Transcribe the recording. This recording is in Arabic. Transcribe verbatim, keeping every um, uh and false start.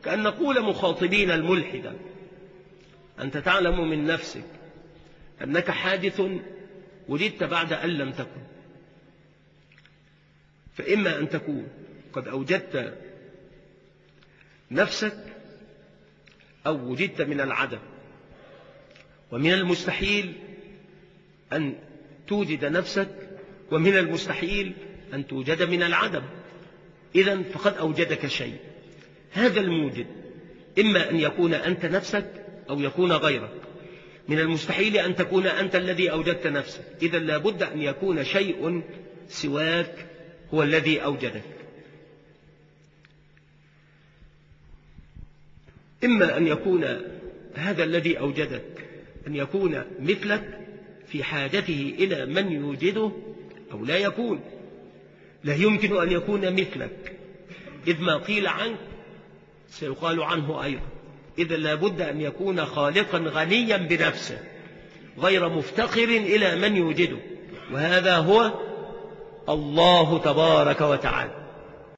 كأن نقول مخاطبين الملحدة: أنت تعلم من نفسك أنك حادث وجدت بعد أن لم تكن، فإما أن تكون قد أوجدت نفسك أو وجدت من العدم، ومن المستحيل أن توجد نفسك، ومن المستحيل أن توجد من العدم. إذن فقد أوجدك شيء. هذا الموجد إما أن يكون أنت نفسك أو يكون غيرك. من المستحيل أن تكون أنت الذي أوجدت نفسك، إذن لابد أن يكون شيء سواك هو الذي أوجدك. إما أن يكون هذا الذي أوجدك أن يكون مثلك في حاجته إلى من يوجده، أو لا يكون. لا يمكن أن يكون مثلك، إذ ما قيل عنك سيقال عنه أيضا. إذا لابد أن يكون خالقا غنيا بنفسه غير مفتقر إلى من يوجده، وهذا هو الله تبارك وتعالى.